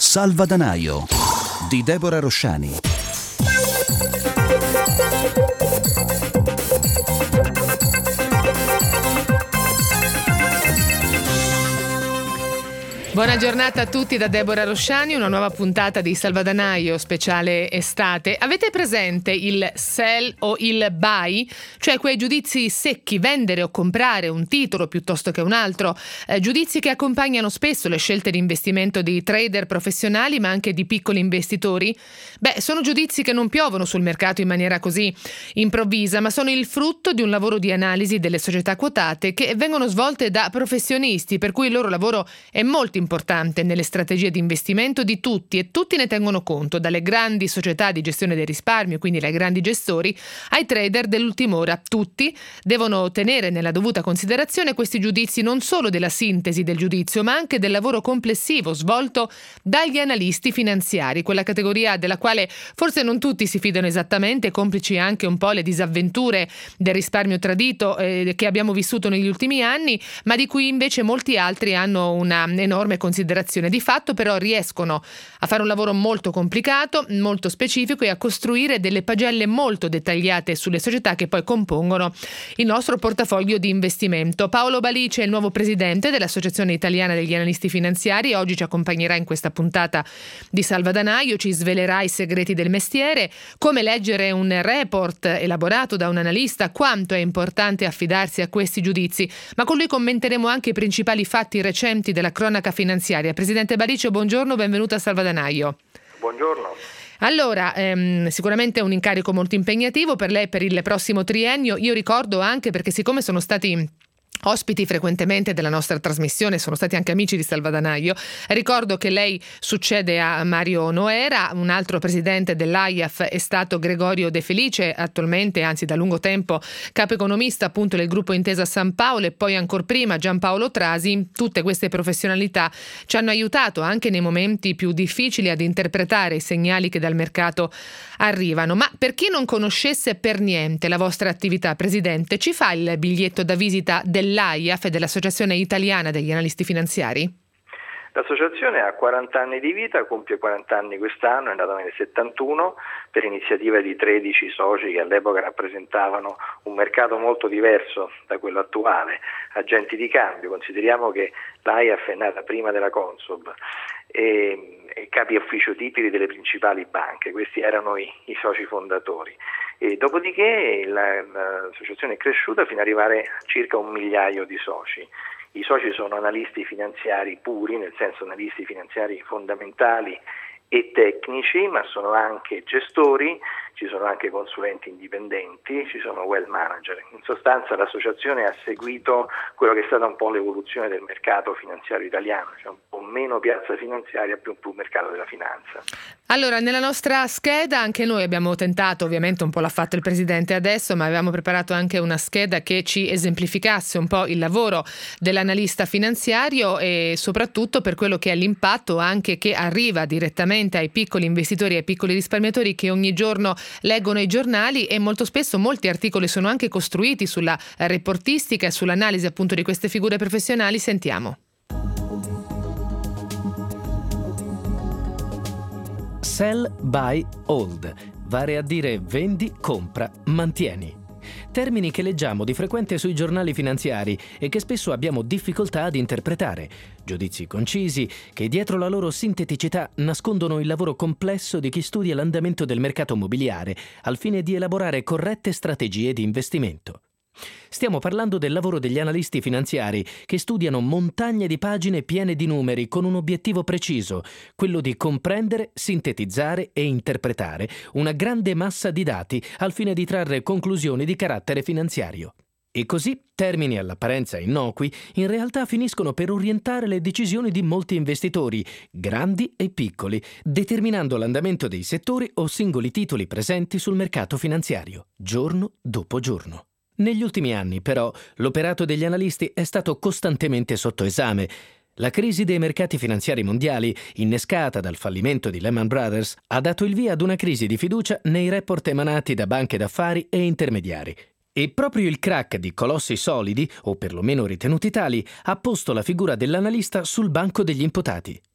Salvadanaio di Deborah Rosciani. Buona giornata a tutti da Deborah Rosciani, una nuova puntata di Salvadanaio speciale estate. Avete presente il sell o il buy? Cioè quei giudizi secchi, vendere o comprare un titolo piuttosto che un altro, giudizi che accompagnano spesso le scelte di investimento di trader professionali ma anche di piccoli investitori? Sono giudizi che non piovono sul mercato in maniera così improvvisa, ma sono il frutto di un lavoro di analisi delle società quotate che vengono svolte da professionisti, per cui il loro lavoro è molto importante nelle strategie di investimento di tutti, e tutti ne tengono conto, dalle grandi società di gestione del risparmio, quindi dai grandi gestori, ai trader dell'ultima ora. Tutti devono tenere nella dovuta considerazione questi giudizi, non solo della sintesi del giudizio, ma anche del lavoro complessivo svolto dagli analisti finanziari, quella categoria della quale forse non tutti si fidano esattamente, complici anche un po' le disavventure del risparmio tradito che abbiamo vissuto negli ultimi anni, ma di cui invece molti altri hanno una enorme considerazione. Di fatto però riescono a fare un lavoro molto complicato, molto specifico, e a costruire delle pagelle molto dettagliate sulle società che poi compongono il nostro portafoglio di investimento. Paolo Balice è il nuovo presidente dell'Associazione Italiana degli Analisti Finanziari, oggi ci accompagnerà in questa puntata di Salvadanaio, ci svelerà i segreti del mestiere, come leggere un report elaborato da un analista, quanto è importante affidarsi a questi giudizi, ma con lui commenteremo anche i principali fatti recenti della cronaca finanziaria. Presidente Balice, buongiorno, benvenuto a Salvadanaio. Buongiorno. Allora, sicuramente è un incarico molto impegnativo per lei per il prossimo triennio. Io ricordo anche, perché siccome sono stati ospiti frequentemente della nostra trasmissione, sono stati anche amici di Salvadanaio, ricordo che lei succede a Mario Noera. Un altro presidente dell'AIAF è stato Gregorio De Felice, attualmente, anzi da lungo tempo, capo economista appunto del gruppo Intesa San Paolo, e poi ancor prima Giampaolo Trasi. Tutte queste professionalità ci hanno aiutato anche nei momenti più difficili ad interpretare i segnali che dal mercato arrivano. Ma per chi non conoscesse per niente la vostra attività, Presidente, ci fa il biglietto da visita dell'AIAF e dell'Associazione Italiana degli Analisti Finanziari? L'associazione ha 40 anni di vita, compie 40 anni quest'anno, è nata nel 71 per iniziativa di 13 soci che all'epoca rappresentavano un mercato molto diverso da quello attuale, agenti di cambio. Consideriamo che l'AIAF è nata prima della Consob e capi ufficio titoli delle principali banche. Questi erano i soci fondatori. E dopodiché l'associazione è cresciuta fino ad arrivare a circa 1 migliaio di soci. I soci sono analisti finanziari puri, nel senso analisti finanziari fondamentali e tecnici, ma sono anche gestori, ci sono anche consulenti indipendenti, ci sono wealth manager. In sostanza l'associazione ha seguito quello che è stata un po' l'evoluzione del mercato finanziario italiano, cioè un po' meno piazza finanziaria, più mercato della finanza. Allora, nella nostra scheda anche noi abbiamo tentato, ovviamente un po' l'ha fatto il Presidente adesso, ma avevamo preparato anche una scheda che ci esemplificasse un po' il lavoro dell'analista finanziario, e soprattutto per quello che è l'impatto anche che arriva direttamente ai piccoli investitori e ai piccoli risparmiatori che ogni giorno leggono i giornali, e molto spesso molti articoli sono anche costruiti sulla reportistica e sull'analisi appunto di queste figure professionali. Sentiamo. Sell, buy, hold, vale a dire vendi, compra, mantieni. Termini che leggiamo di frequente sui giornali finanziari e che spesso abbiamo difficoltà ad interpretare. Giudizi concisi che dietro la loro sinteticità nascondono il lavoro complesso di chi studia l'andamento del mercato immobiliare al fine di elaborare corrette strategie di investimento. Stiamo parlando del lavoro degli analisti finanziari che studiano montagne di pagine piene di numeri con un obiettivo preciso, quello di comprendere, sintetizzare e interpretare una grande massa di dati al fine di trarre conclusioni di carattere finanziario. E così termini all'apparenza innocui in realtà finiscono per orientare le decisioni di molti investitori, grandi e piccoli, determinando l'andamento dei settori o singoli titoli presenti sul mercato finanziario, giorno dopo giorno. Negli ultimi anni, però, l'operato degli analisti è stato costantemente sotto esame. La crisi dei mercati finanziari mondiali, innescata dal fallimento di Lehman Brothers, ha dato il via ad una crisi di fiducia nei report emanati da banche d'affari e intermediari. E proprio il crack di colossi solidi, o perlomeno ritenuti tali, ha posto la figura dell'analista sul banco degli imputati.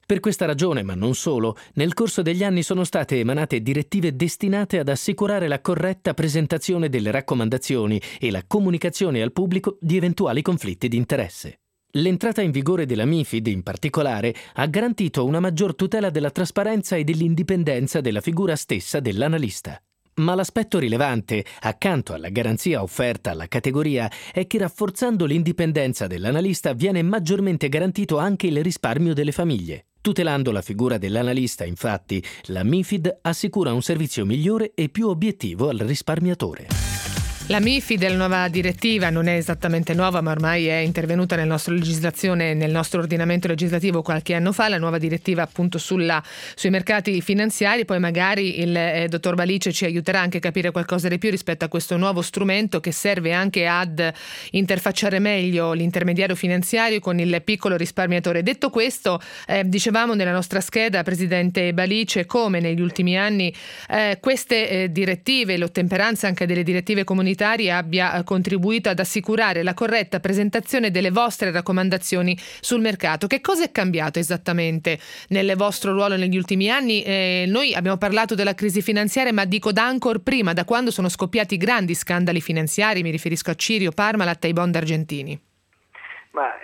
Per questa ragione, ma non solo, nel corso degli anni sono state emanate direttive destinate ad assicurare la corretta presentazione delle raccomandazioni e la comunicazione al pubblico di eventuali conflitti di interesse. L'entrata in vigore della MiFID, in particolare, ha garantito una maggior tutela della trasparenza e dell'indipendenza della figura stessa dell'analista. Ma l'aspetto rilevante, accanto alla garanzia offerta alla categoria, è che rafforzando l'indipendenza dell'analista viene maggiormente garantito anche il risparmio delle famiglie. Tutelando la figura dell'analista, infatti, la MiFID assicura un servizio migliore e più obiettivo al risparmiatore. La MiFID, la nuova direttiva, non è esattamente nuova, ma ormai è intervenuta nel nostro ordinamento legislativo qualche anno fa. La nuova direttiva appunto sui mercati finanziari. Poi magari il dottor Balice ci aiuterà anche a capire qualcosa di più rispetto a questo nuovo strumento che serve anche ad interfacciare meglio l'intermediario finanziario con il piccolo risparmiatore. Detto questo, dicevamo nella nostra scheda, Presidente Balice, come negli ultimi anni queste direttive, l'ottemperanza anche delle direttive comunitarie abbia contribuito ad assicurare la corretta presentazione delle vostre raccomandazioni sul mercato. Che cosa è cambiato esattamente nel vostro ruolo negli ultimi anni? Noi abbiamo parlato della crisi finanziaria, ma dico da ancora prima, da quando sono scoppiati grandi scandali finanziari, mi riferisco a Cirio, Parmalat e ai bond argentini. Ma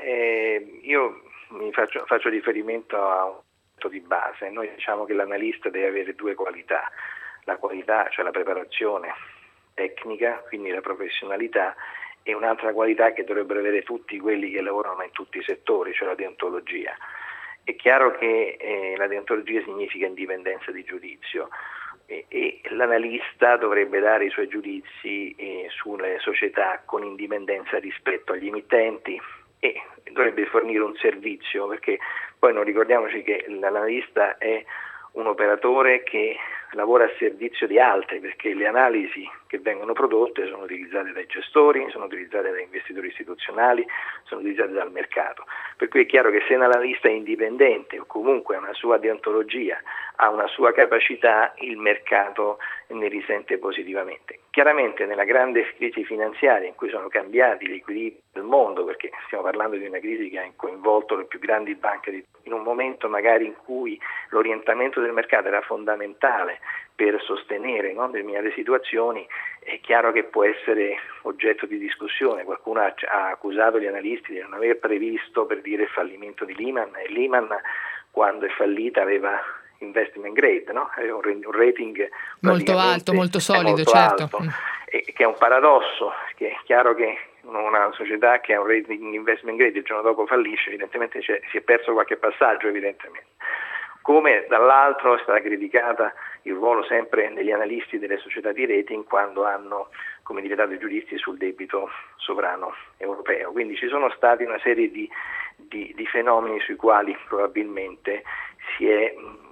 io faccio riferimento a un punto di base. Noi diciamo che l'analista deve avere due qualità. La qualità, cioè la preparazione tecnica, quindi la professionalità, e un'altra qualità che dovrebbero avere tutti quelli che lavorano in tutti i settori, cioè la deontologia. È chiaro che la deontologia significa indipendenza di giudizio e l'analista dovrebbe dare i suoi giudizi sulle società con indipendenza rispetto agli emittenti e dovrebbe fornire un servizio, perché poi non ricordiamoci che l'analista è un operatore che lavora a servizio di altri, perché le analisi che vengono prodotte sono utilizzate dai gestori, sono utilizzate da investitori istituzionali, sono utilizzate dal mercato. Per cui è chiaro che se un analista è indipendente o comunque ha una sua deontologia, ha una sua capacità, il mercato ne risente positivamente. Chiaramente nella grande crisi finanziaria in cui sono cambiati gli equilibri del mondo, perché stiamo parlando di una crisi che ha coinvolto le più grandi banche, in un momento magari in cui l'orientamento del mercato era fondamentale per sostenere determinate situazioni, è chiaro che può essere oggetto di discussione. Qualcuno ha accusato gli analisti di non aver previsto, per dire, il fallimento di Lehman, e Lehman quando è fallita aveva investment grade, aveva un rating molto alto, molto solido, molto certo. Alto, che è un paradosso, che è chiaro che una società che ha un rating investment grade il giorno dopo fallisce, evidentemente si è perso qualche passaggio, evidentemente. Come dall'altro è stata criticata il ruolo sempre degli analisti delle società di rating quando hanno dato i giudizi sul debito sovrano europeo. Quindi ci sono stati una serie di fenomeni sui quali probabilmente si è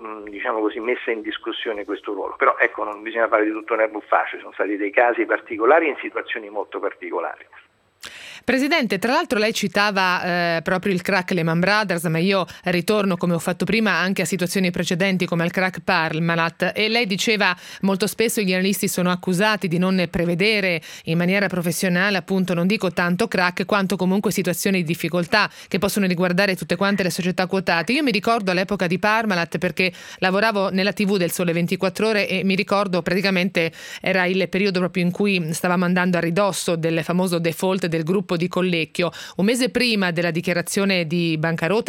messa in discussione questo ruolo. Però ecco, non bisogna fare di tutto un erbo facile, sono stati dei casi particolari in situazioni molto particolari. Presidente, tra l'altro lei citava proprio il crack Lehman Brothers, ma io ritorno, come ho fatto prima, anche a situazioni precedenti come il crack Parmalat, e lei diceva molto spesso gli analisti sono accusati di non prevedere in maniera professionale, appunto, non dico tanto crack quanto comunque situazioni di difficoltà che possono riguardare tutte quante le società quotate. Io mi ricordo all'epoca di Parmalat perché lavoravo nella TV del Sole 24 Ore e mi ricordo praticamente era il periodo proprio in cui stavamo andando a ridosso del famoso default del gruppo di Collecchio. Un mese prima della dichiarazione di bancarotta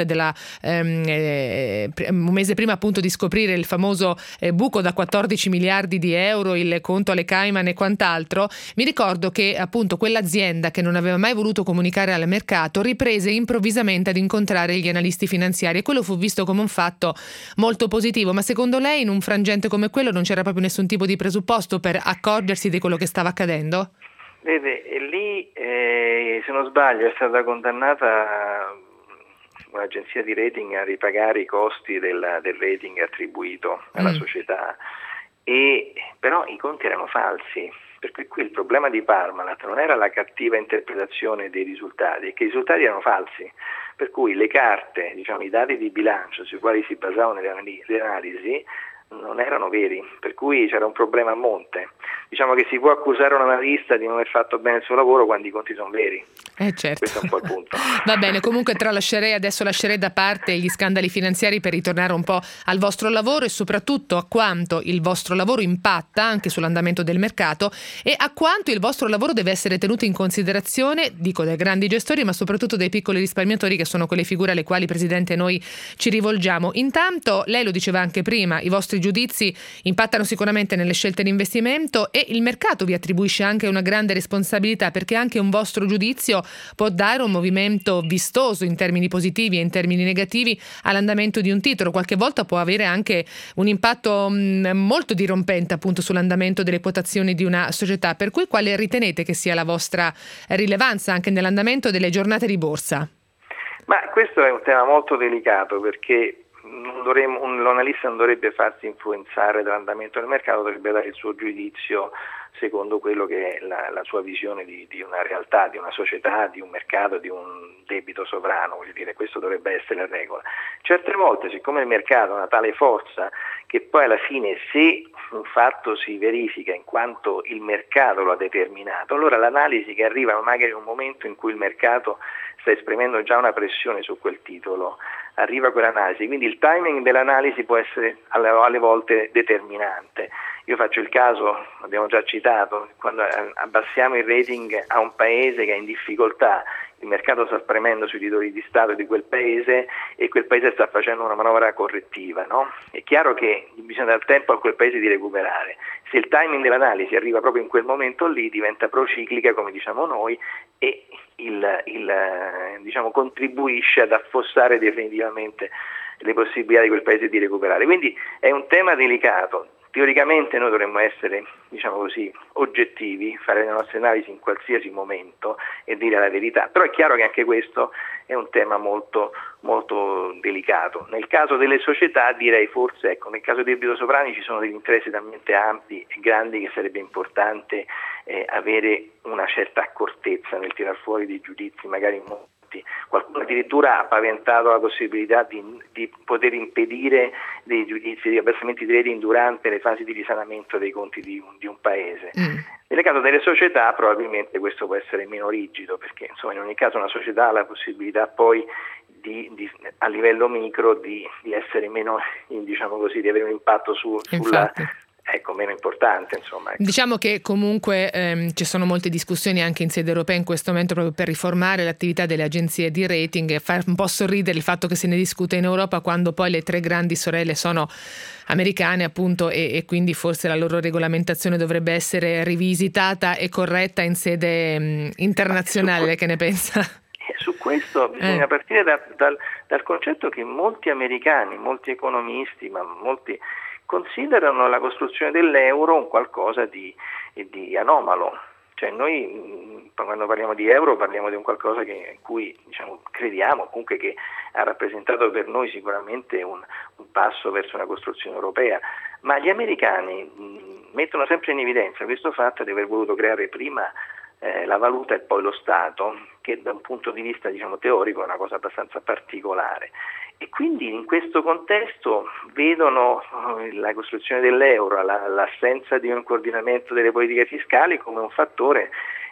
un mese prima appunto di scoprire il famoso buco da 14 miliardi di euro, il conto alle Cayman e quant'altro, mi ricordo che appunto quell'azienda che non aveva mai voluto comunicare al mercato riprese improvvisamente ad incontrare gli analisti finanziari e quello fu visto come un fatto molto positivo. Ma secondo lei in un frangente come quello non c'era proprio nessun tipo di presupposto per accorgersi di quello che stava accadendo? Vede, lì se non sbaglio è stata condannata un'agenzia di rating a ripagare i costi del rating attribuito alla società, però i conti erano falsi, perché qui il problema di Parmalat non era la cattiva interpretazione dei risultati, è che i risultati erano falsi, per cui le carte, i dati di bilancio sui quali si basavano le analisi non erano veri, per cui c'era un problema a monte. Diciamo che si può accusare un analista di non aver fatto bene il suo lavoro quando i conti sono veri. Certo. Questo è un po' il punto. Va bene, comunque adesso lascerei da parte gli scandali finanziari per ritornare un po' al vostro lavoro e soprattutto a quanto il vostro lavoro impatta anche sull'andamento del mercato e a quanto il vostro lavoro deve essere tenuto in considerazione, dico dai grandi gestori, ma soprattutto dai piccoli risparmiatori, che sono quelle figure alle quali, Presidente, noi ci rivolgiamo. Intanto, lei lo diceva anche prima, i vostri giudizi impattano sicuramente nelle scelte di investimento e il mercato vi attribuisce anche una grande responsabilità, perché anche un vostro giudizio può dare un movimento vistoso in termini positivi e in termini negativi all'andamento di un titolo. Qualche volta può avere anche un impatto molto dirompente appunto sull'andamento delle quotazioni di una società, per cui quale ritenete che sia la vostra rilevanza anche nell'andamento delle giornate di borsa? Ma questo è un tema molto delicato, perché l'analista non dovrebbe farsi influenzare dall'andamento del mercato, dovrebbe dare il suo giudizio secondo quello che è la sua visione di una realtà, di una società, di un mercato, di un debito sovrano, voglio dire, questo dovrebbe essere la regola. Certe volte, siccome il mercato ha una tale forza che poi alla fine, se un fatto si verifica in quanto il mercato lo ha determinato, allora l'analisi che arriva magari in un momento in cui il mercato sta esprimendo già una pressione su quel titolo, arriva quell'analisi, quindi il timing dell'analisi può essere alle volte determinante. Io faccio il caso, abbiamo già citato, quando abbassiamo il rating a un paese che è in difficoltà, il mercato sta spremendo sui titoli di Stato di quel paese e quel paese sta facendo una manovra correttiva, no? È chiaro che bisogna dare tempo a quel paese di recuperare. Se il timing dell'analisi arriva proprio in quel momento lì, diventa prociclica, come diciamo noi, e contribuisce ad affossare definitivamente le possibilità di quel paese di recuperare. Quindi è un tema delicato. Teoricamente noi dovremmo essere, oggettivi, fare le nostre analisi in qualsiasi momento e dire la verità, però è chiaro che anche questo è un tema molto, molto delicato. Nel caso delle società direi forse, nel caso dei debito sovrani ci sono degli interessi talmente ampi e grandi che sarebbe importante avere una certa accortezza nel tirar fuori dei giudizi magari molti. Qualcuno addirittura ha paventato la possibilità di poter impedire dei giudizi di abbassamenti di rating durante le fasi di risanamento dei conti di un paese. Nel caso delle società probabilmente questo può essere meno rigido, perché in ogni caso una società ha la possibilità poi a livello micro di essere meno, di avere un impatto sulla meno importante, insomma. Diciamo che comunque ci sono molte discussioni anche in sede europea in questo momento proprio per riformare l'attività delle agenzie di rating e far un po' sorridere il fatto che se ne discute in Europa quando poi le tre grandi sorelle sono americane appunto e quindi forse la loro regolamentazione dovrebbe essere rivisitata e corretta in sede internazionale. Lei che ne pensa? Su questo bisogna partire dal concetto che molti americani, molti economisti, ma molti considerano la costruzione dell'euro un qualcosa di anomalo. Cioè noi quando parliamo di euro parliamo di un qualcosa in cui crediamo, comunque che ha rappresentato per noi sicuramente un passo verso una costruzione europea, ma gli americani mettono sempre in evidenza questo fatto di aver voluto creare prima la valuta e poi lo Stato, che da un punto di vista teorico è una cosa abbastanza particolare. E quindi in questo contesto vedono la costruzione dell'euro, l'assenza di un coordinamento delle politiche fiscali come un fattore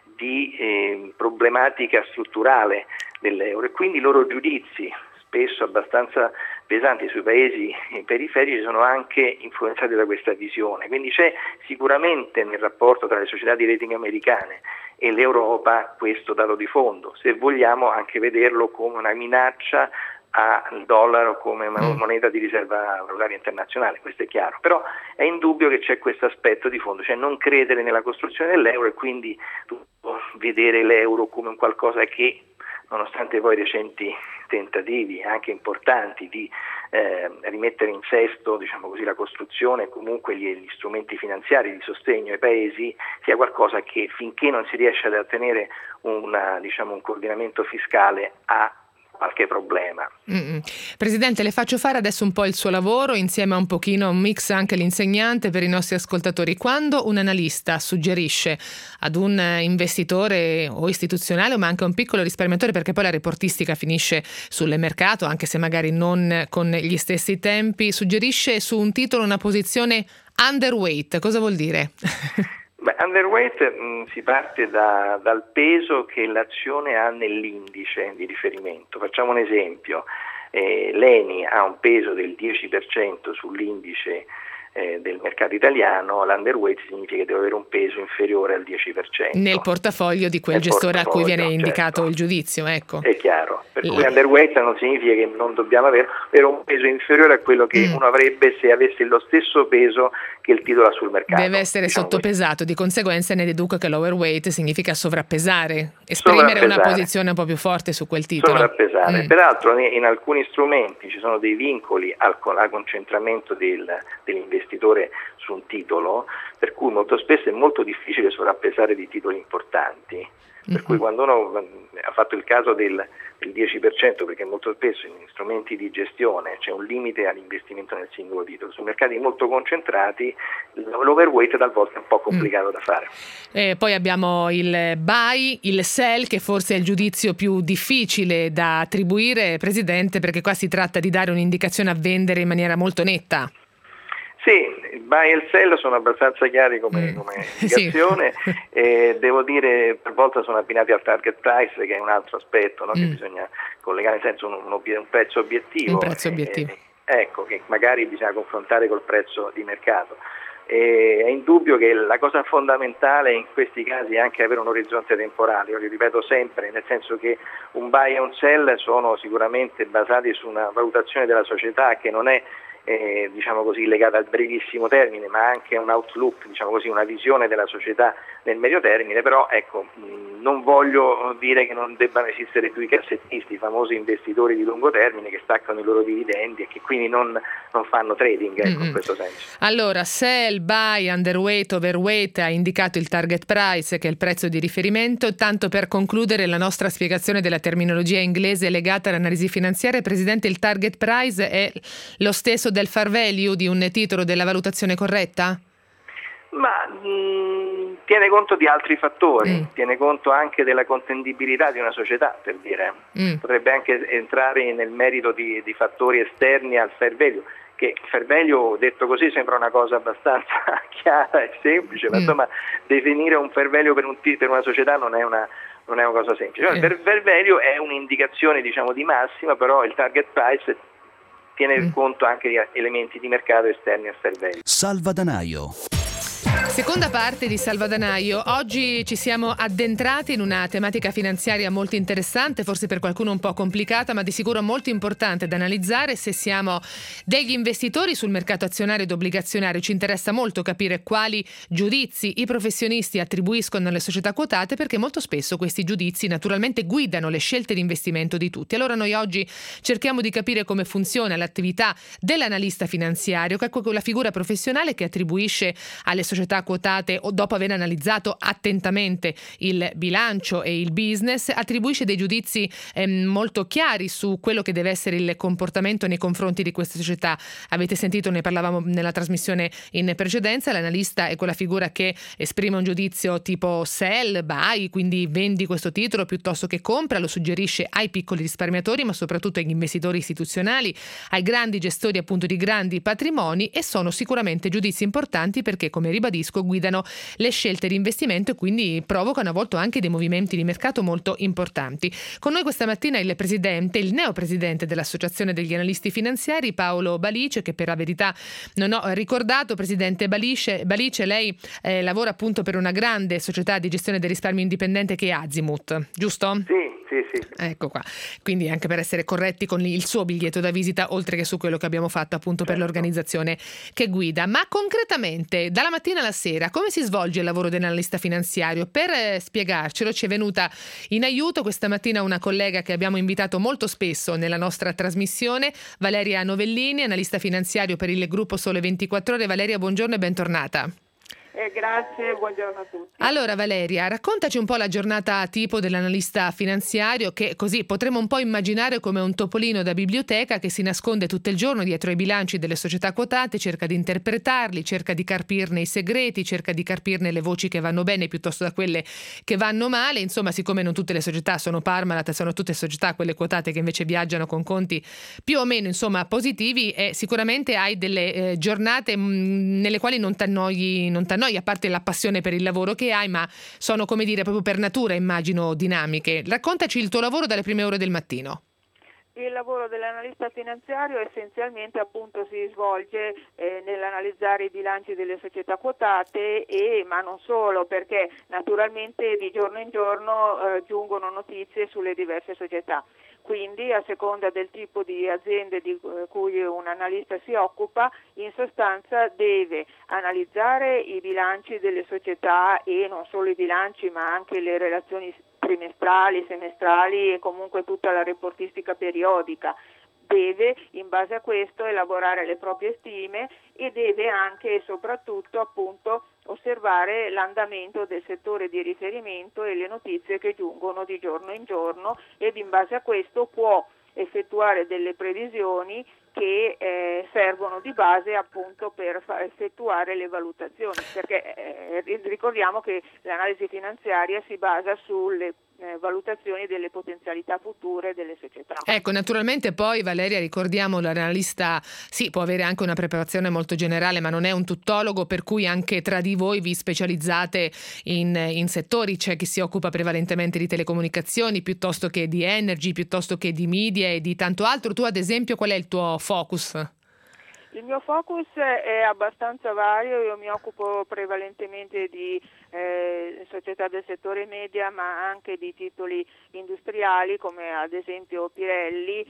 di problematica strutturale dell'euro, e quindi i loro giudizi, spesso abbastanza pesanti sui paesi periferici, sono anche influenzati da questa visione. Quindi c'è sicuramente nel rapporto tra le società di rating americane e l'Europa questo dato di fondo, se vogliamo anche vederlo come una minaccia al dollaro come moneta di riserva valutaria internazionale, questo è chiaro, però è indubbio che c'è questo aspetto di fondo, cioè non credere nella costruzione dell'euro e quindi vedere l'euro come un qualcosa che, nonostante poi recenti tentativi anche importanti di rimettere in sesto la costruzione e comunque gli strumenti finanziari di sostegno ai paesi, sia qualcosa che finché non si riesce ad ottenere un coordinamento fiscale ha qualche problema. Presidente, le faccio fare adesso un po' il suo lavoro insieme a un mix anche l'insegnante per i nostri ascoltatori. Quando un analista suggerisce ad un investitore o istituzionale, ma anche a un piccolo risparmiatore, perché poi la reportistica finisce sul mercato, anche se magari non con gli stessi tempi, suggerisce su un titolo una posizione underweight, cosa vuol dire? Underweight si parte dal peso che l'azione ha nell'indice di riferimento. Facciamo un esempio, l'ENI ha un peso del 10% sull'indice del mercato italiano, l'underweight significa che deve avere un peso inferiore al 10%. Nel portafoglio di quel gestore a cui viene indicato il giudizio, ecco. È chiaro, per cui underweight non significa che non dobbiamo avere un peso inferiore a quello che uno avrebbe se avesse lo stesso peso che il titolo ha sul mercato. Deve essere sottopesato, di conseguenza ne deduco che l'overweight significa sovrappesare, esprimere una posizione un po' più forte su quel titolo. Sovrappesare. Peraltro in alcuni strumenti ci sono dei vincoli al concentramento dell'investitore su un titolo, per cui molto spesso è molto difficile sovrappesare di titoli importanti. Per cui quando uno ha fatto il caso del 10%, perché molto spesso in strumenti di gestione c'è un limite all'investimento nel singolo titolo, su mercati molto concentrati l'overweight talvolta è un po' complicato da fare. Poi abbiamo il buy, il sell, che forse è il giudizio più difficile da attribuire, Presidente, perché qua si tratta di dare un'indicazione a vendere in maniera molto netta. Sì, il buy e il sell sono abbastanza chiari come indicazione, devo dire per volta sono abbinati al target price, che è un altro aspetto, no? Che bisogna collegare, nel senso un prezzo obiettivo. Un prezzo obiettivo. Ecco, che magari bisogna confrontare col prezzo di mercato. È indubbio che la cosa fondamentale in questi casi è anche avere un orizzonte temporale, io li ripeto sempre, nel senso che un buy e un sell sono sicuramente basati su una valutazione della società che non è diciamo così legata al brevissimo termine, ma anche un outlook, diciamo così, una visione della società nel medio termine. Però ecco, non voglio dire che non debbano esistere più i cassettisti, i famosi investitori di lungo termine che staccano i loro dividendi e che quindi non fanno trading, ecco, in questo senso. Allora, sell, buy, underweight, overweight, ha indicato il target price, che è il prezzo di riferimento. Tanto per concludere la nostra spiegazione della terminologia inglese legata all'analisi finanziaria, Presidente, il target price è lo stesso del fair value di un titolo, della valutazione corretta? Ma tiene conto di altri fattori, tiene conto anche della contendibilità di una società, per dire. Potrebbe anche entrare nel merito di fattori esterni al fair value, che fair value, detto così, sembra una cosa abbastanza chiara e semplice, ma insomma definire un fair value per una società non è una cosa semplice. Il fair value è un'indicazione, diciamo, di massima, però il target price tiene conto anche di elementi di mercato esterni al fair value. Salvadanaio. Seconda parte di Salvadanaio. Oggi ci siamo addentrati in una tematica finanziaria molto interessante, forse per qualcuno un po' complicata, ma di sicuro molto importante da analizzare se siamo degli investitori sul mercato azionario ed obbligazionario. Ci interessa molto capire quali giudizi i professionisti attribuiscono alle società quotate, perché molto spesso questi giudizi naturalmente guidano le scelte di investimento di tutti. Allora noi oggi cerchiamo di capire come funziona l'attività dell'analista finanziario, che è quella figura professionale che attribuisce alle società quotate, o dopo aver analizzato attentamente il bilancio e il business, attribuisce dei giudizi molto chiari su quello che deve essere il comportamento nei confronti di queste società. Avete sentito, ne parlavamo nella trasmissione in precedenza, l'analista è quella figura che esprime un giudizio tipo sell, buy, quindi vendi questo titolo piuttosto che compra, lo suggerisce ai piccoli risparmiatori, ma soprattutto agli investitori istituzionali, ai grandi gestori appunto di grandi patrimoni, e sono sicuramente giudizi importanti perché, come ribadisco, guidano le scelte di investimento e quindi provocano a volte anche dei movimenti di mercato molto importanti. Con noi questa mattina il neopresidente dell'Associazione degli Analisti Finanziari, Paolo Balice, che per la verità non ho ricordato. Presidente Balice, lei lavora appunto per una grande società di gestione del risparmio indipendente che è Azimut, giusto? Sì. Ecco qua, quindi anche per essere corretti con il suo biglietto da visita, oltre che su quello che abbiamo fatto appunto per l'organizzazione che guida. Ma concretamente, dalla mattina alla sera, come si svolge il lavoro dell'analista finanziario? Per spiegarcelo ci è venuta in aiuto questa mattina una collega che abbiamo invitato molto spesso nella nostra trasmissione, Valeria Novellini, analista finanziario per il gruppo Sole 24 Ore. Valeria, buongiorno e bentornata. Grazie, buongiorno a tutti. Allora Valeria, raccontaci un po' la giornata tipo dell'analista finanziario, che così potremmo un po' immaginare come un topolino da biblioteca che si nasconde tutto il giorno dietro ai bilanci delle società quotate, cerca di interpretarli, cerca di carpirne i segreti, cerca di carpirne le voci che vanno bene piuttosto da quelle che vanno male. Insomma, siccome non tutte le società sono Parmalat, sono tutte società quelle quotate che invece viaggiano con conti più o meno positivi, e sicuramente hai delle giornate nelle quali non t'annoi, a parte la passione per il lavoro che hai, ma sono, come dire, proprio per natura, immagino, dinamiche. Raccontaci il tuo lavoro dalle prime ore del mattino. Il lavoro dell'analista finanziario essenzialmente appunto si svolge nell'analizzare i bilanci delle società quotate, ma non solo, perché naturalmente di giorno in giorno giungono notizie sulle diverse società. Quindi, a seconda del tipo di aziende di cui un analista si occupa, in sostanza deve analizzare i bilanci delle società, e non solo i bilanci ma anche le relazioni trimestrali, semestrali e comunque tutta la reportistica periodica. Deve in base a questo elaborare le proprie stime e deve anche e soprattutto appunto osservare l'andamento del settore di riferimento e le notizie che giungono di giorno in giorno, ed in base a questo può effettuare delle previsioni che servono di base appunto per effettuare le valutazioni, perché ricordiamo che l'analisi finanziaria si basa sulle valutazioni delle potenzialità future delle società. Ecco, naturalmente poi Valeria, ricordiamo, l'analista sì, può avere anche una preparazione molto generale, ma non è un tuttologo, per cui anche tra di voi vi specializzate in settori. C'è chi si occupa prevalentemente di telecomunicazioni piuttosto che di energy, piuttosto che di media e di tanto altro. Tu ad esempio qual è il tuo focus? Il mio focus è abbastanza vario. Io mi occupo prevalentemente di società del settore media, ma anche di titoli industriali come ad esempio Pirelli,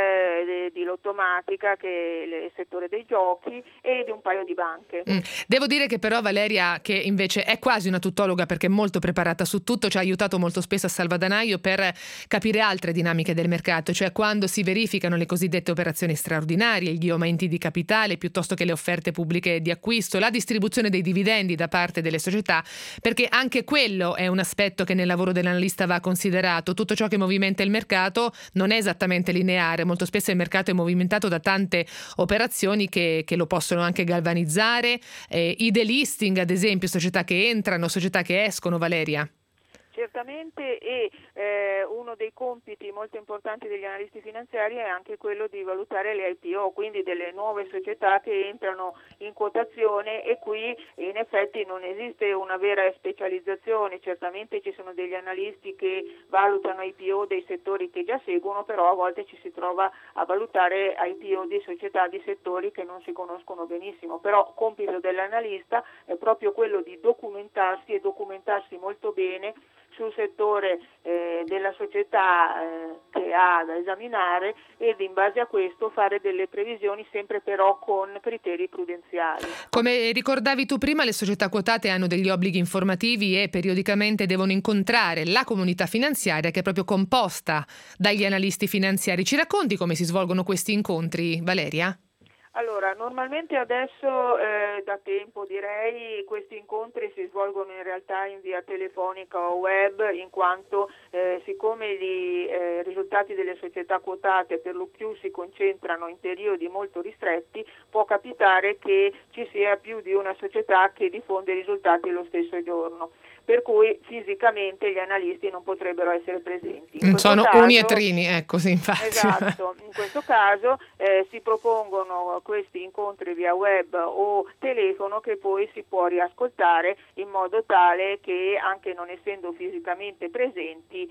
di Lottomatica, che è il settore dei giochi, e di un paio di banche. Devo dire che però Valeria, che invece è quasi una tuttologa perché è molto preparata su tutto, ci ha aiutato molto spesso a salvadanaio per capire altre dinamiche del mercato, cioè quando si verificano le cosiddette operazioni straordinarie, gli aumenti di capitale piuttosto che le offerte pubbliche di acquisto, la distribuzione dei dividendi da parte delle società, perché anche quello è un aspetto che nel lavoro dell'analista va considerato. Tutto ciò che movimenta il mercato non è esattamente lineare, molto spesso il mercato è movimentato da tante operazioni che lo possono anche galvanizzare, i delisting ad esempio, società che entrano, società che escono. Valeria? Certamente, e uno dei compiti molto importanti degli analisti finanziari è anche quello di valutare le IPO, quindi delle nuove società che entrano in quotazione, e qui in effetti non esiste una vera specializzazione. Certamente ci sono degli analisti che valutano IPO dei settori che già seguono, però a volte ci si trova a valutare IPO di società di settori che non si conoscono benissimo. Però compito dell'analista è proprio quello di documentarsi, e documentarsi molto bene sul settore della società che ha da esaminare, ed in base a questo fare delle previsioni, sempre però con criteri prudenziali. Come ricordavi tu prima, le società quotate hanno degli obblighi informativi e periodicamente devono incontrare la comunità finanziaria, che è proprio composta dagli analisti finanziari. Ci racconti come si svolgono questi incontri, Valeria? Allora, normalmente adesso da tempo direi questi incontri si svolgono in realtà in via telefonica o web, in quanto siccome i risultati delle società quotate per lo più si concentrano in periodi molto ristretti, può capitare che ci sia più di una società che diffonde i risultati lo stesso giorno, per cui fisicamente gli analisti non potrebbero essere presenti. Sono caso, uni e trini, ecco, sì, infatti. Esatto, in questo caso si propongono questi incontri via web o telefono, che poi si può riascoltare in modo tale che, anche non essendo fisicamente presenti,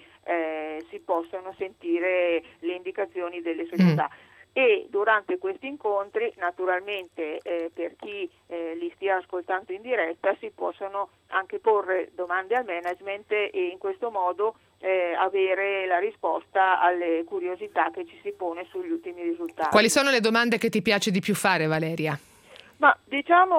si possano sentire le indicazioni delle società. E durante questi incontri, naturalmente, per chi li stia ascoltando in diretta, si possono anche porre domande al management, e in questo modo avere la risposta alle curiosità che ci si pone sugli ultimi risultati. Quali sono le domande che ti piace di più fare, Valeria? Ma diciamo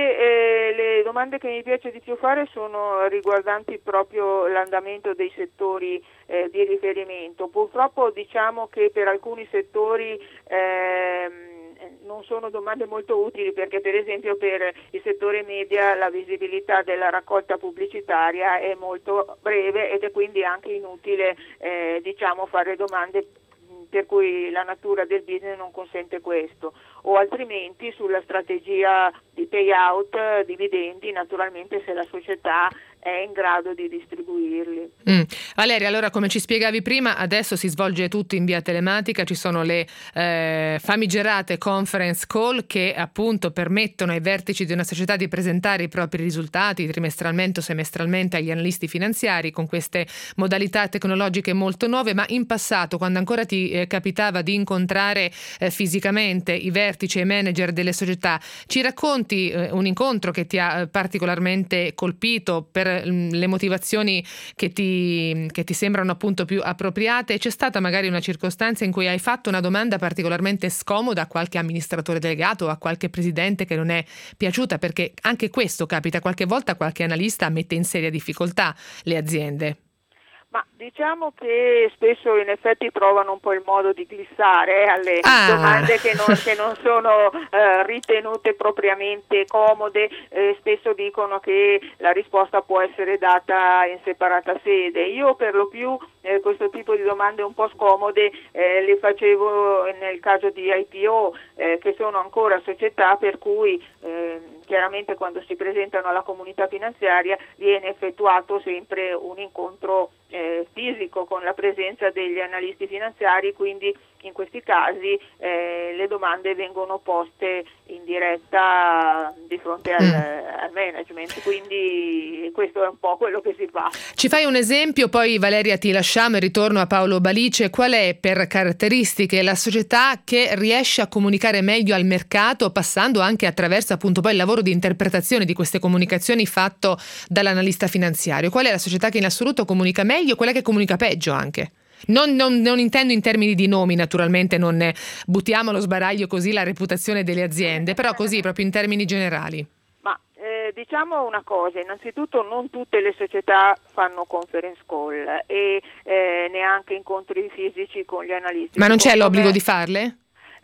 che le domande che mi piace di più fare sono riguardanti proprio l'andamento dei settori di riferimento. Purtroppo diciamo che per alcuni settori non sono domande molto utili, perché per esempio per il settore media la visibilità della raccolta pubblicitaria è molto breve ed è quindi anche inutile fare domande per cui la natura del business non consente questo, o altrimenti sulla strategia di payout, dividendi, naturalmente se la società è in grado di distribuirli. Valeria, allora come ci spiegavi prima, adesso si svolge tutto in via telematica, ci sono le famigerate conference call che appunto permettono ai vertici di una società di presentare i propri risultati trimestralmente o semestralmente agli analisti finanziari con queste modalità tecnologiche molto nuove, ma in passato, quando ancora ti capitava di incontrare fisicamente i vertici e i manager delle società, ci racconti un incontro che ti ha particolarmente colpito per le motivazioni che ti sembrano appunto più appropriate? C'è stata magari una circostanza in cui hai fatto una domanda particolarmente scomoda a qualche amministratore delegato o a qualche presidente che non è piaciuta? Perché anche questo capita, qualche volta qualche analista mette in seria difficoltà le aziende. Ma diciamo che spesso in effetti trovano un po' il modo di glissare alle domande che non sono ritenute propriamente comode, spesso dicono che la risposta può essere data in separata sede. Io per lo più questo tipo di domande un po' scomode le facevo nel caso di IPO, che sono ancora società per cui chiaramente quando si presentano alla comunità finanziaria viene effettuato sempre un incontro fisico con la presenza degli analisti finanziari, quindi in questi casi le domande vengono poste in diretta di fronte al management, quindi questo è un po' quello che si fa. Ci fai un esempio, poi Valeria ti lasciamo e ritorno a Paolo Balice. Qual è per caratteristiche la società che riesce a comunicare meglio al mercato, passando anche attraverso appunto poi il lavoro di interpretazione di queste comunicazioni fatto dall'analista finanziario? Qual è la società che in assoluto comunica meglio, quella che comunica peggio anche? Non intendo in termini di nomi, naturalmente, non buttiamo allo sbaraglio così la reputazione delle aziende, però così proprio in termini generali. Ma diciamo una cosa, innanzitutto non tutte le società fanno conference call e neanche incontri fisici con gli analisti. Ma non c'è l'obbligo di farle?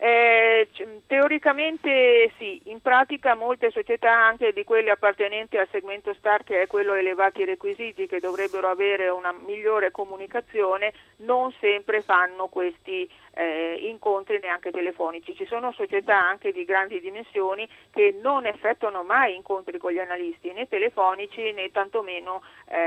Teoricamente sì, in pratica molte società, anche di quelle appartenenti al segmento star, che è quello a elevati requisiti, che dovrebbero avere una migliore comunicazione, non sempre fanno questi incontri neanche telefonici. Ci sono società anche di grandi dimensioni che non effettuano mai incontri con gli analisti, né telefonici né tantomeno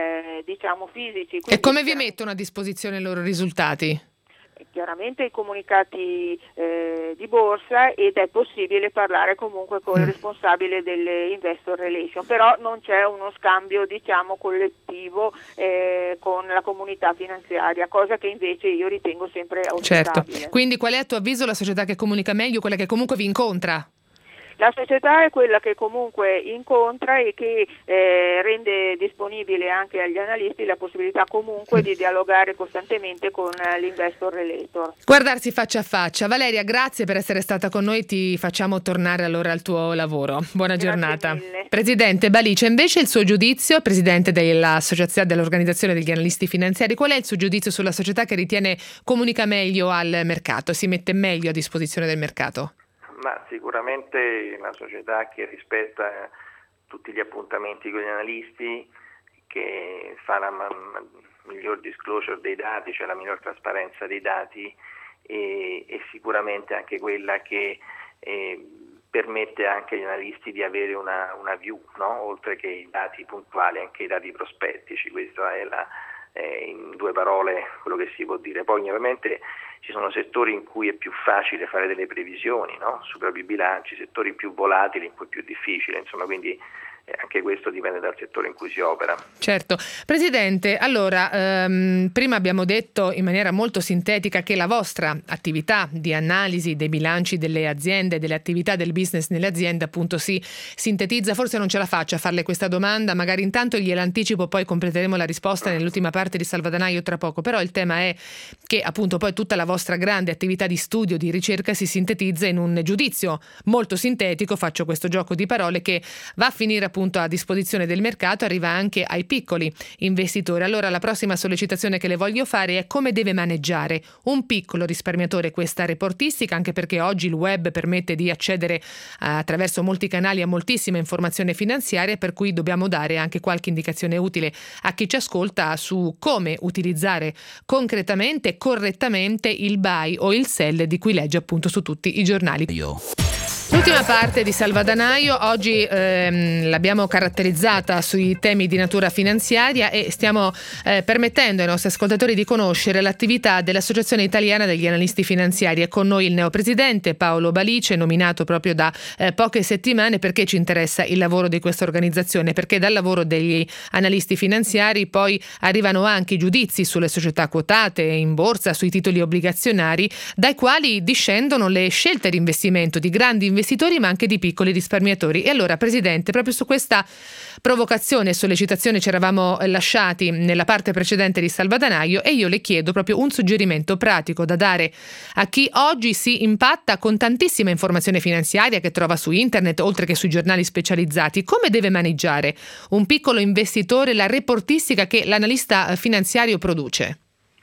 fisici. Quindi, e come vi mettono a disposizione i loro risultati? Chiaramente i comunicati di borsa, ed è possibile parlare comunque con il responsabile delle investor relation, però non c'è uno scambio collettivo con la comunità finanziaria, cosa che invece io ritengo sempre auspicabile. Certo. Quindi qual è a tuo avviso la società che comunica meglio, quella che comunque vi incontra? La società è quella che comunque incontra e che rende disponibile anche agli analisti la possibilità comunque di dialogare costantemente con l'investor relator. Guardarsi faccia a faccia. Valeria, grazie per essere stata con noi, ti facciamo tornare allora al tuo lavoro. Buona giornata. Mille. Presidente Balice, invece il suo giudizio, presidente dell'associazione dell'organizzazione degli analisti finanziari, qual è il suo giudizio sulla società che ritiene comunica meglio al mercato, si mette meglio a disposizione del mercato? Ma sicuramente una società che rispetta tutti gli appuntamenti con gli analisti, che fa la miglior disclosure dei dati, cioè la miglior trasparenza dei dati, e sicuramente anche quella che permette anche agli analisti di avere una view, no? Oltre che i dati puntuali, anche i dati prospettici. Questo è in due parole quello che si può dire. Poi ovviamente ci sono settori in cui è più facile fare delle previsioni, no? Sui propri bilanci, settori più volatili in cui è più difficile, insomma, quindi anche questo dipende dal settore in cui si opera. Certo. Presidente, allora, prima abbiamo detto in maniera molto sintetica che la vostra attività di analisi dei bilanci delle aziende, delle attività del business nelle aziende, appunto si sintetizza. Forse non ce la faccio a farle questa domanda, magari intanto gliela anticipo, poi completeremo la risposta nell'ultima parte di Salvadanaio tra poco, però il tema è che appunto poi tutta la vostra grande attività di studio, di ricerca si sintetizza in un giudizio molto sintetico, faccio questo gioco di parole, che va a finire appunto appunto a disposizione del mercato arriva anche ai piccoli investitori. Allora la prossima sollecitazione che le voglio fare è: come deve maneggiare un piccolo risparmiatore questa reportistica, anche perché oggi il web permette di accedere attraverso molti canali a moltissima informazione finanziaria, per cui dobbiamo dare anche qualche indicazione utile a chi ci ascolta su come utilizzare concretamente e correttamente il buy o il sell di cui legge appunto su tutti i giornali. L'ultima parte di Salvadanaio oggi l'abbiamo caratterizzata sui temi di natura finanziaria e stiamo permettendo ai nostri ascoltatori di conoscere l'attività dell'Associazione Italiana degli Analisti Finanziari. È con noi il neopresidente Paolo Balice, nominato proprio da poche settimane. Perché ci interessa il lavoro di questa organizzazione? Perché dal lavoro degli analisti finanziari poi arrivano anche i giudizi sulle società quotate in borsa, sui titoli obbligazionari, dai quali discendono le scelte di investimento di grandi investitori ma anche di piccoli risparmiatori. E allora, Presidente, proprio su questa provocazione e sollecitazione ci eravamo lasciati nella parte precedente di Salvadanaio e io le chiedo proprio un suggerimento pratico da dare a chi oggi si impatta con tantissima informazione finanziaria che trova su internet oltre che sui giornali specializzati. Come deve maneggiare un piccolo investitore la reportistica che l'analista finanziario produce?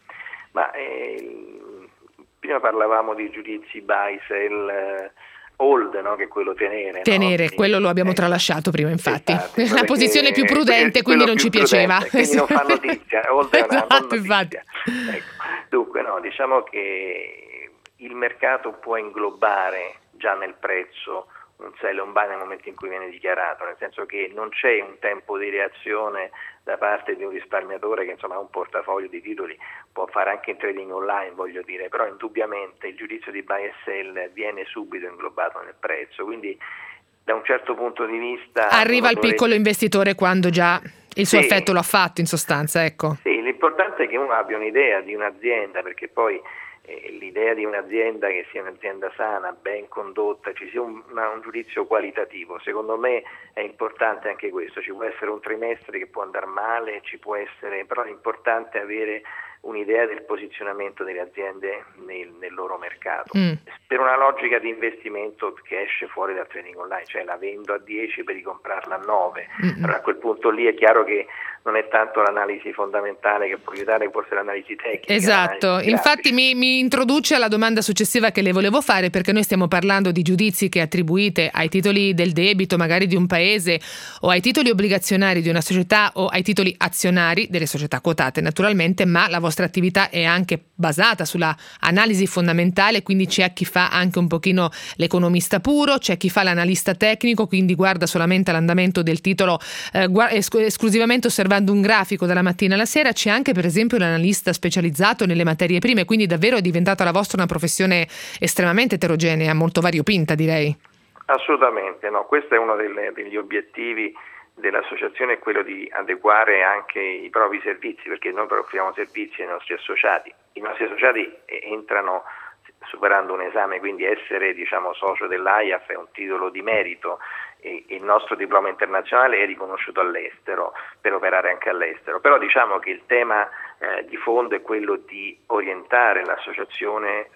Prima parlavamo di giudizi buy, sell, hold, no? Che è quello tenere. Tenere, no? quello lo abbiamo tralasciato prima, infatti. Esatto, la posizione più prudente, quindi non ci piaceva. Quindi non fa notizia, hold è una non notizia. Infatti. Ecco. Dunque, diciamo che il mercato può inglobare già nel prezzo un sell e un buy nel momento in cui viene dichiarato, nel senso che non c'è un tempo di reazione da parte di un risparmiatore che insomma ha un portafoglio di titoli, può fare anche in trading online, voglio dire, però indubbiamente il giudizio di buy e sell viene subito inglobato nel prezzo, quindi da un certo punto di vista arriva il piccolo investitore quando già il suo effetto lo ha fatto, in sostanza, ecco. Sì, l'importante è che uno abbia un'idea di un'azienda, perché poi l'idea di un'azienda che sia un'azienda sana, ben condotta, ci sia un giudizio qualitativo. Secondo me è importante anche questo, ci può essere un trimestre che può andare male, però è importante avere un'idea del posizionamento delle aziende nel loro mercato, per una logica di investimento che esce fuori dal trading online, cioè la vendo a 10 per ricomprarla a 9. Allora a quel punto lì è chiaro che non è tanto l'analisi fondamentale che può aiutare, forse l'analisi tecnica. Esatto, infatti mi introduce alla domanda successiva che le volevo fare, perché noi stiamo parlando di giudizi che attribuite ai titoli del debito magari di un paese o ai titoli obbligazionari di una società o ai titoli azionari delle società quotate naturalmente, ma la vostra attività è anche basata sulla analisi fondamentale, quindi c'è chi fa anche un pochino l'economista puro, c'è chi fa l'analista tecnico, quindi guarda solamente all'andamento del titolo esclusivamente osservando un grafico dalla mattina alla sera, c'è anche per esempio l'analista specializzato nelle materie prime, quindi davvero è diventata la vostra una professione estremamente eterogenea, molto variopinta, direi. Assolutamente, no, questo è uno degli obiettivi dell'associazione, è quello di adeguare anche i propri servizi, perché noi offriamo servizi ai nostri associati. I nostri associati entrano superando un esame, quindi essere socio dell'AIAF è un titolo di merito e il nostro diploma internazionale è riconosciuto all'estero per operare anche all'estero, però diciamo che il tema di fondo è quello di orientare l'associazione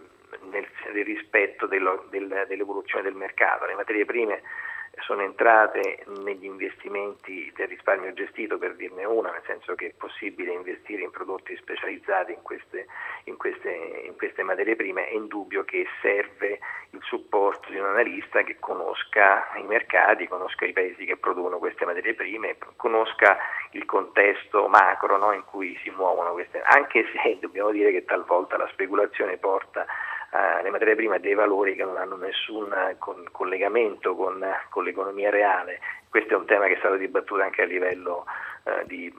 nel rispetto dell'evoluzione del mercato. Le materie prime sono entrate negli investimenti del risparmio gestito, per dirne una, nel senso che è possibile investire in prodotti specializzati in queste materie prime. È indubbio che serve il supporto di un analista che conosca i mercati, conosca i paesi che producono queste materie prime, conosca il contesto macro, no, in cui si muovono queste, anche se dobbiamo dire che talvolta la speculazione porta le materie prime dei valori che non hanno nessun collegamento con l'economia reale. Questo è un tema che è stato dibattuto anche a livello di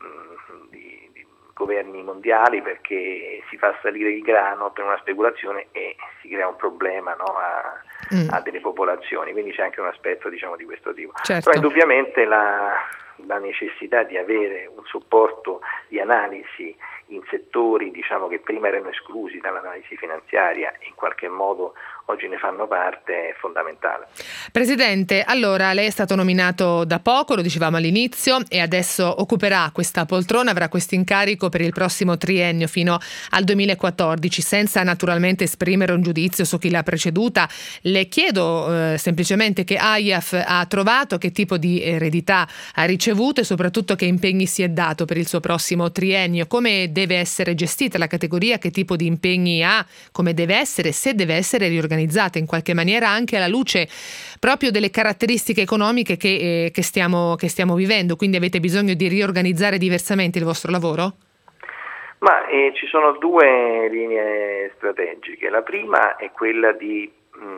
governi mondiali, perché si fa salire il grano per una speculazione e si crea un problema, no, a delle popolazioni, quindi c'è anche un aspetto di questo tipo. Certo. Però indubbiamente la necessità di avere un supporto di analisi in settori che prima erano esclusi dall'analisi finanziaria, in qualche modo oggi ne fanno parte è fondamentale. Presidente, allora lei è stato nominato da poco, lo dicevamo all'inizio, e adesso occuperà questa poltrona, avrà questo incarico per il prossimo triennio fino al 2014, senza naturalmente esprimere un giudizio su chi l'ha preceduta. Le chiedo semplicemente che AIAF ha trovato, che tipo di eredità ha ricevuto e soprattutto che impegni si è dato per il suo prossimo triennio, come deve essere gestita la categoria, che tipo di impegni ha, come deve essere, se deve essere riorganizzata in qualche maniera anche alla luce proprio delle caratteristiche economiche che stiamo vivendo. Quindi avete bisogno di riorganizzare diversamente il vostro lavoro? Ma ci sono due linee strategiche. La prima è quella di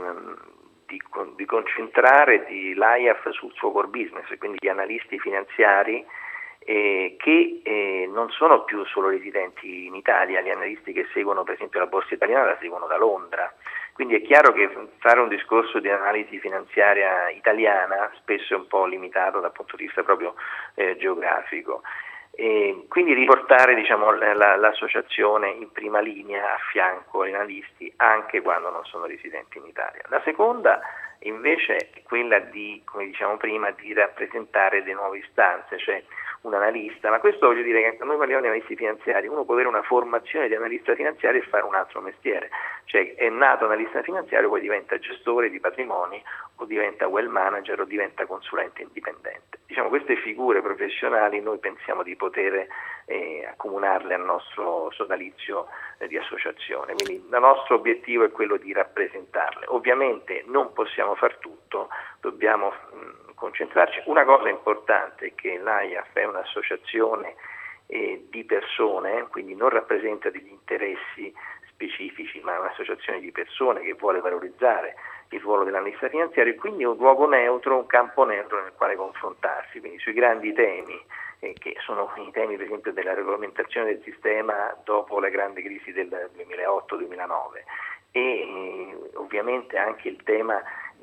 concentrare l'AIAF sul suo core business, quindi gli analisti finanziari che non sono più solo residenti in Italia. Gli analisti che seguono per esempio la borsa italiana la seguono da Londra. Quindi è chiaro che fare un discorso di analisi finanziaria italiana spesso è un po' limitato dal punto di vista proprio geografico. E quindi riportare l'associazione in prima linea a fianco agli analisti anche quando non sono residenti in Italia. La seconda invece è quella di, come diciamo prima, di rappresentare le nuove istanze, cioè un analista, ma questo voglio dire che noi parliamo di analisti finanziari, uno può avere una formazione di analista finanziario e fare un altro mestiere, cioè è nato analista finanziario, poi diventa gestore di patrimoni o diventa wealth manager o diventa consulente indipendente. Diciamo, queste figure professionali noi pensiamo di poter accomunarle al nostro sodalizio di associazione, quindi il nostro obiettivo è quello di rappresentarle. Ovviamente non possiamo far tutto, dobbiamo concentrarci. Una cosa importante è che l'AIAF è un'associazione di persone, quindi non rappresenta degli interessi specifici, ma è un'associazione di persone che vuole valorizzare il ruolo dell'analista finanziario e quindi un luogo neutro, un campo neutro nel quale confrontarsi, quindi sui grandi temi che sono i temi per esempio della regolamentazione del sistema dopo la grande crisi del 2008-2009 e ovviamente anche il tema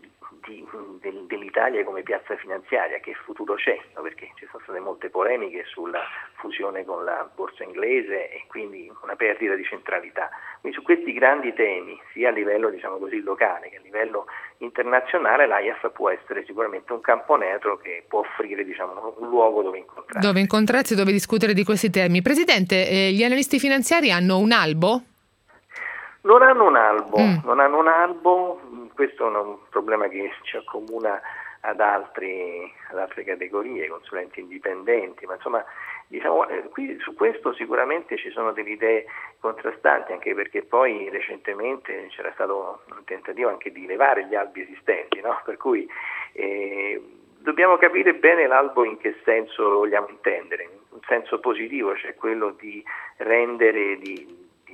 dell'Italia come piazza finanziaria, che futuro c'è, no? Perché ci sono state molte polemiche sulla fusione con la borsa inglese e quindi una perdita di centralità. Quindi su questi grandi temi, sia a livello diciamo così locale che a livello internazionale, l'AIAF può essere sicuramente un campo neutro che può offrire diciamo un luogo dove incontrarsi. Dove incontrarsi, dove discutere di questi temi. Presidente, gli analisti finanziari hanno un albo? Non hanno un albo, questo è un problema che ci accomuna ad altre categorie, consulenti indipendenti, ma insomma diciamo qui su questo sicuramente ci sono delle idee contrastanti, anche perché poi recentemente c'era stato un tentativo anche di levare gli albi esistenti, no? Per cui dobbiamo capire bene l'albo in che senso lo vogliamo intendere, in senso positivo, cioè quello di rendere, di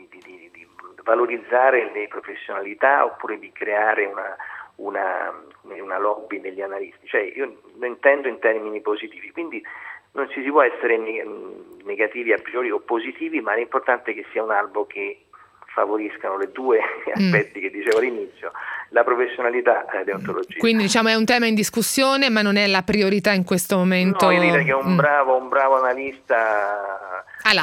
valorizzare le professionalità oppure di creare una lobby degli analisti, cioè io lo intendo in termini positivi, quindi non si può essere negativi a priori o positivi, ma l'importante è che sia un albo che favoriscano le due aspetti che dicevo all'inizio, la professionalità e la deontologia. Quindi diciamo è un tema in discussione, ma non è la priorità in questo momento. No, io direi che un bravo analista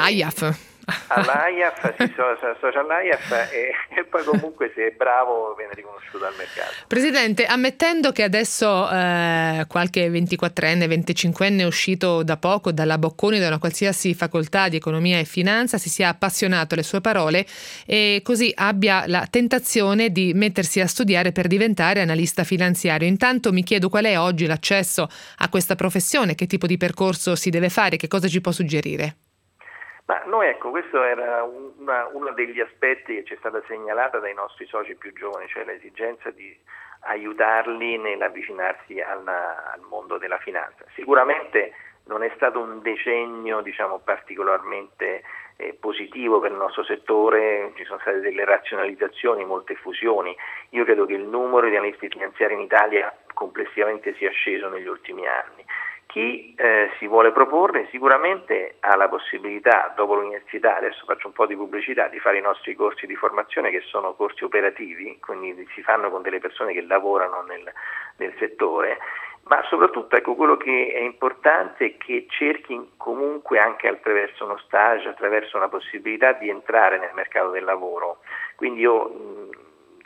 all'AIAF si associa all'AIAF e poi comunque se è bravo viene riconosciuto dal mercato. Presidente, ammettendo che adesso qualche 24enne, 25enne uscito da poco dalla Bocconi, da una qualsiasi facoltà di economia e finanza, si sia appassionato alle sue parole e così abbia la tentazione di mettersi a studiare per diventare analista finanziario, intanto mi chiedo qual è oggi l'accesso a questa professione, che tipo di percorso si deve fare, che cosa ci può suggerire? Ma noi questo era uno degli aspetti che ci è stata segnalata dai nostri soci più giovani, cioè l'esigenza di aiutarli nell'avvicinarsi al mondo della finanza. Sicuramente non è stato un decennio diciamo particolarmente positivo per il nostro settore, ci sono state delle razionalizzazioni, molte fusioni. Io credo che il numero di analisti finanziari in Italia complessivamente sia sceso negli ultimi anni. Chi si vuole proporre sicuramente ha la possibilità dopo l'università, adesso faccio un po' di pubblicità, di fare i nostri corsi di formazione che sono corsi operativi, quindi si fanno con delle persone che lavorano nel settore, ma soprattutto quello che è importante è che cerchi comunque anche attraverso uno stage, attraverso una possibilità di entrare nel mercato del lavoro. Quindi io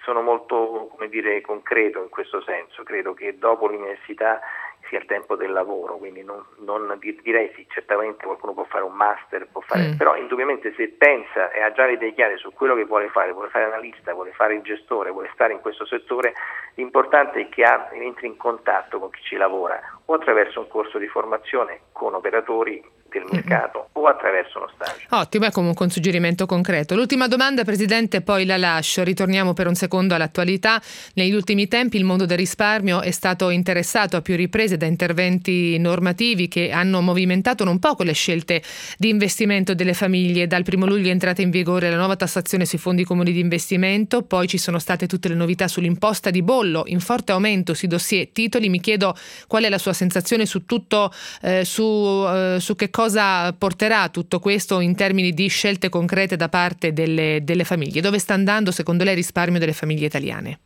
sono molto, concreto in questo senso. Credo che dopo l'università sia il tempo del lavoro, quindi non direi sì, certamente qualcuno può fare un master, però indubbiamente se pensa e ha già le idee chiare su quello che vuole fare analista, vuole fare il gestore, vuole stare in questo settore, l'importante è che entri in contatto con chi ci lavora, o attraverso un corso di formazione con operatori del mercato o attraverso uno stage. Ottimo, è comunque un suggerimento concreto. L'ultima domanda, Presidente, poi la lascio. Ritorniamo per un secondo all'attualità. Negli ultimi tempi il mondo del risparmio è stato interessato a più riprese da interventi normativi che hanno movimentato non poco le scelte di investimento delle famiglie. Dal 1 luglio è entrata in vigore la nuova tassazione sui fondi comuni di investimento, poi ci sono state tutte le novità sull'imposta di bollo in forte aumento sui dossier titoli. Mi chiedo qual è la sua sensazione su tutto, su che cosa porterà tutto questo in termini di scelte concrete da parte delle famiglie. Dove sta andando secondo lei il risparmio delle famiglie italiane?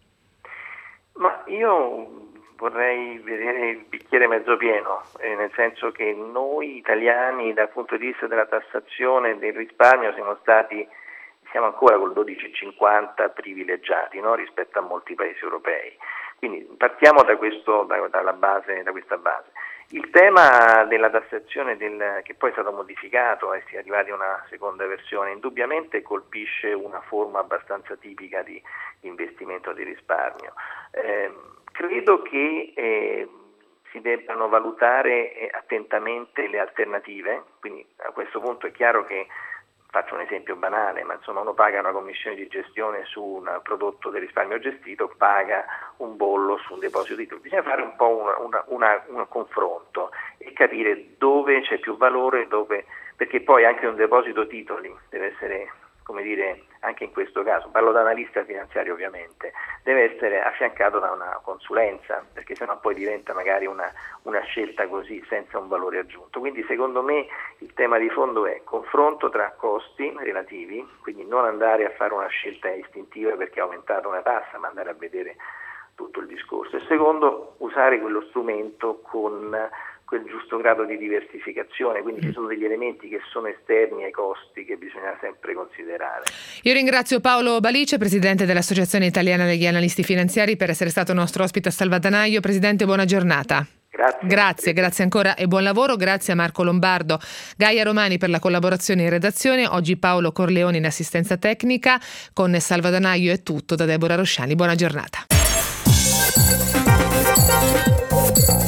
Ma io vorrei vedere il bicchiere mezzo pieno, nel senso che noi italiani dal punto di vista della tassazione del risparmio siamo ancora col 12,50 privilegiati, no? Rispetto a molti paesi europei. Quindi partiamo da questa base. Il tema della tassazione che poi è stato modificato e si è arrivati a una seconda versione, indubbiamente colpisce una forma abbastanza tipica di investimento di risparmio. Credo che si debbano valutare attentamente le alternative, quindi a questo punto è chiaro che, faccio un esempio banale, ma insomma uno paga una commissione di gestione su un prodotto del risparmio gestito, paga un bollo su un deposito di titoli. Bisogna fare un po' un confronto e capire dove c'è più valore, perché poi anche un deposito titoli deve essere, anche in questo caso, parlo da analista finanziario ovviamente, deve essere affiancato da una consulenza, perché sennò poi diventa magari una scelta così senza un valore aggiunto. Quindi secondo me il tema di fondo è confronto tra costi relativi, quindi non andare a fare una scelta istintiva perché ha aumentato una tassa, ma andare a vedere tutto il discorso. E secondo, usare quello strumento con quel giusto grado di diversificazione, quindi ci sono degli elementi che sono esterni ai costi che bisogna sempre considerare. Io ringrazio Paolo Balice, Presidente dell'Associazione Italiana degli Analisti Finanziari, per essere stato nostro ospite a Salvadanaio. Presidente, buona giornata. Grazie ancora e buon lavoro. Grazie a Marco Lombardo, Gaia Romani per la collaborazione in redazione. Oggi Paolo Corleone in assistenza tecnica. Con Salvadanaio è tutto da Deborah Rosciani. Buona giornata.